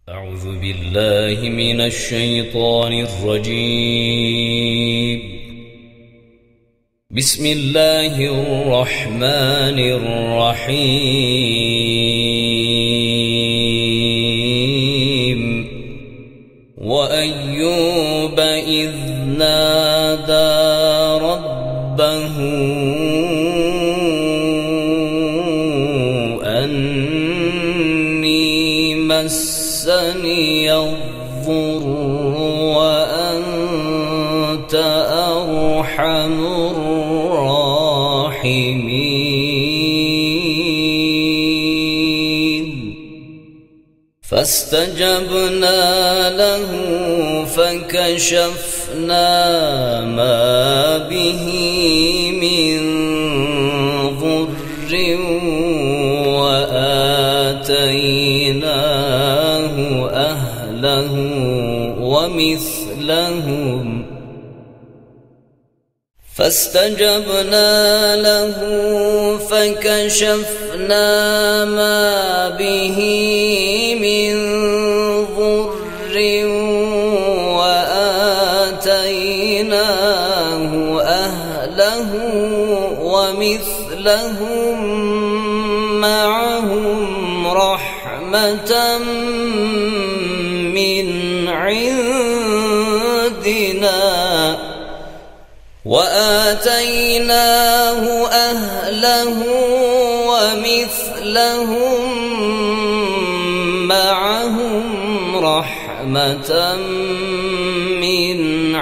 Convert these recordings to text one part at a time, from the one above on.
أعوذ بالله من الشيطان الرجيم. بسم الله الرحمن الرحيم. وأيوب إذ نادى ربه أني مسني الضر وأنت أرحم الراحمين. فاستجبنا له فكشفنا ما به من ضر وآتيناه أهله ومثلهم فاستجبنا له فكشفنا ما به من ضر وآتيناه أهله ومثلهم معهم رحمة من عندنا وآتيناه أهله ومثلهم معهم رحمة من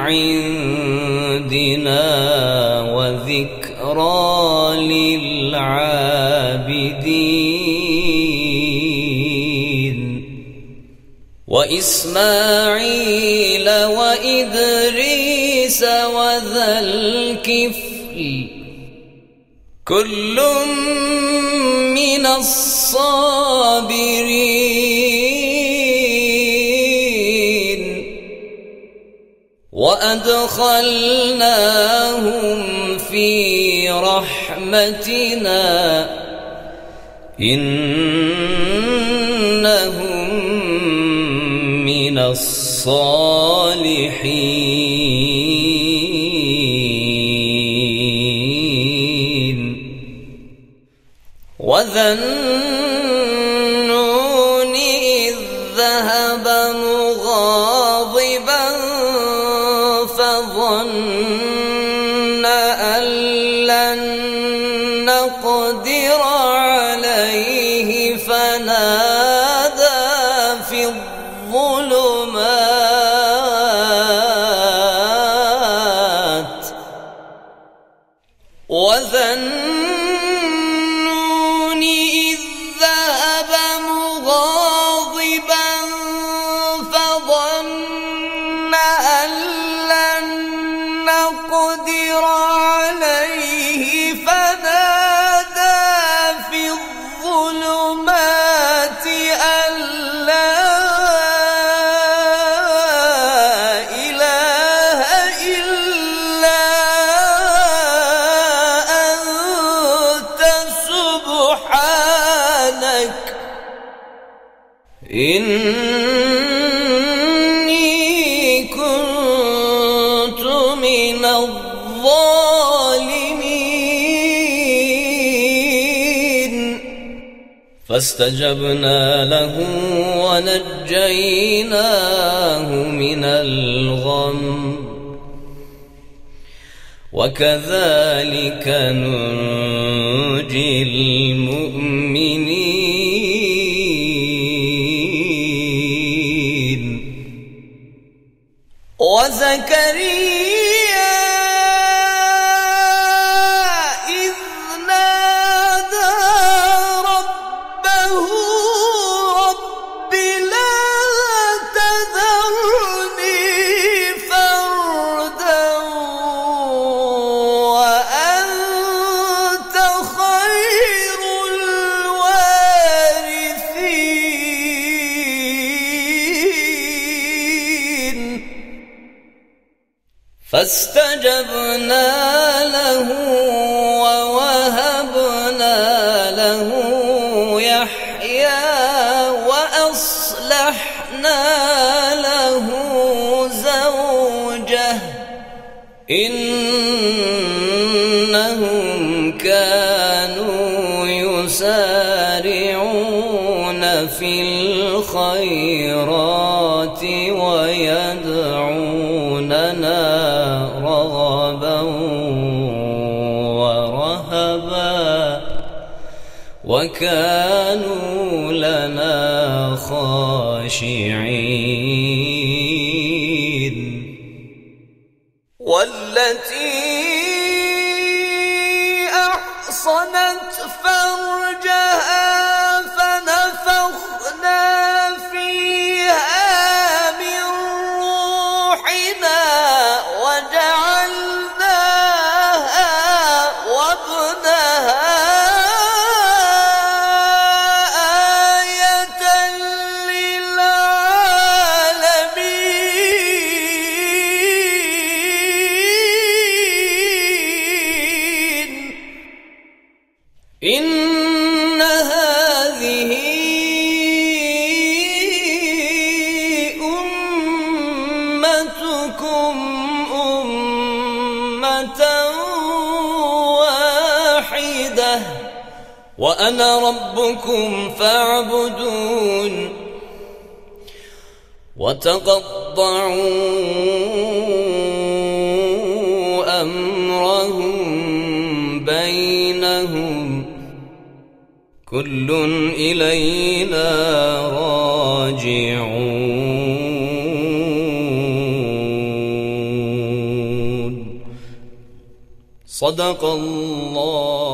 عندنا وذكرى للعابدين. وإسماعيل وإدريس وذا الكفل كل من الصابرين وأدخلناهم في رحمتنا إنهم من الصالحين. وذا النون إذ ذهب مغاضبا فظن أن لن نقدر عليه فنادى في الظلمات وذا النون إذ ذهب مغاضبا فظن أن لن نقدر عليه فنادى في الظلمات أن لا إله إلا أنت سبحانك إني كنت من الظالمين. فاستجبنا له ونجيناه من الغم وكذلك ننجي المؤمنين. وزكريا إذ نادى ربه رب لا تذرني فردا وأنت خير الوارثين. فاستجبنا له ووهبنا له يحيى وأصلحنا له زوجه إنهم كانوا يسارعون في الخيرات ويدعوننا رغبا ورهبا وكانوا لنا خاشعين والتي أحصنت فرجها فنفخنا فيها من روحنا وجعلناها وابنها آية للعالمين إن هذه أمتكم أمة واحدة وأنا ربكم فاعبدون وتقطعوا أمرهم بينهم كل إلينا راجعون صدق الله